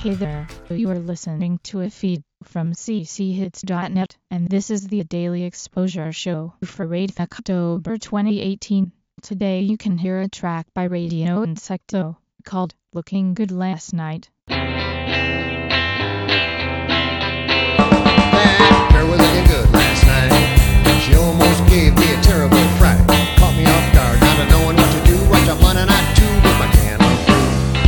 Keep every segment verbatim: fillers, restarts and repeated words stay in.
Hey there, you are listening to a feed from c c hits dot net, and this is the Daily Exposure Show for October twenty eighteen. Today you can hear a track by Radio Insecto, called Looking Good Last Night. That girl was looking good last night. She almost gave me a terrible fright. Caught me off guard, not knowing what to do. Watch a one and I two with my can of fruit.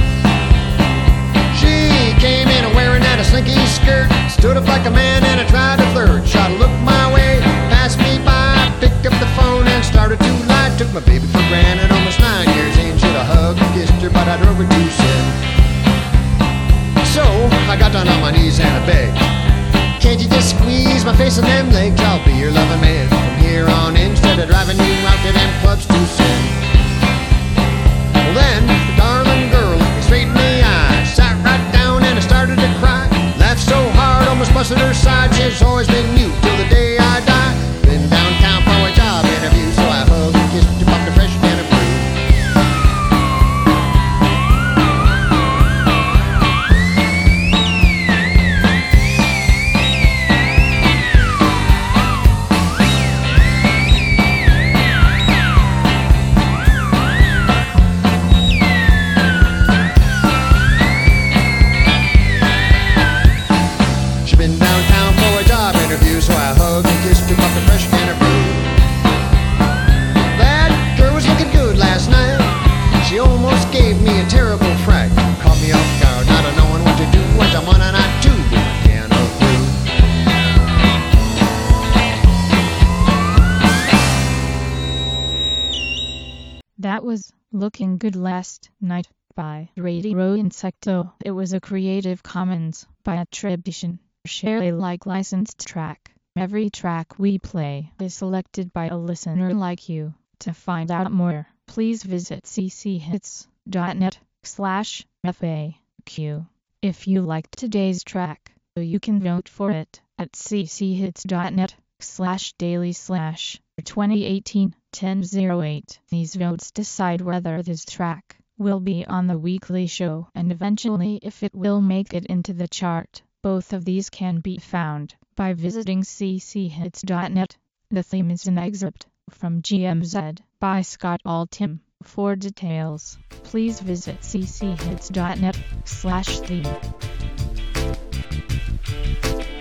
She came in wearing that a slinky skirt. Stood up like a man and I tried to flirt. Shot a look my way, passed me by. Picked up the phone and started to lie. Took my baby for granted, almost nine years in. Should have hugged and kissed her, but I drove her too soon. So I got down on my knees and I begged, can't you just squeeze my face on them legs? I'll be your loving man from here on in, instead of driving you out to them clubs too soon. Well then, the darling girl looked me straight in the eye, sat right down and I started to cry. Laughed so hard, almost busted her side. She's always been mute till the day I die. Been downtown for a job interview, so I hugged and kissed her, popped a fresh can of brew. So I hugged and kissed her, popped a fresh can of brew. That girl was looking good last night. She almost gave me a terrible fright. Caught me off guard, not knowing what to do. Went to one and I two with my can of brew. That was Looking Good Last Night by Radio Insecto. It was a Creative Commons by attribution, share Alike licensed track. Every track we play is selected by a listener like you. To find out more, please visit c c hits dot net slash F A Q. If you liked today's track, you can vote for it at c c hits dot net slash daily slash twenty eighteen ten oh eight. These votes decide whether this track will be on the weekly show and eventually if it will make it into the chart. Both of these can be found by visiting c c hits dot net. The theme is an excerpt from G M Z by Scott Altham. For details, please visit c c hits dot net slash theme.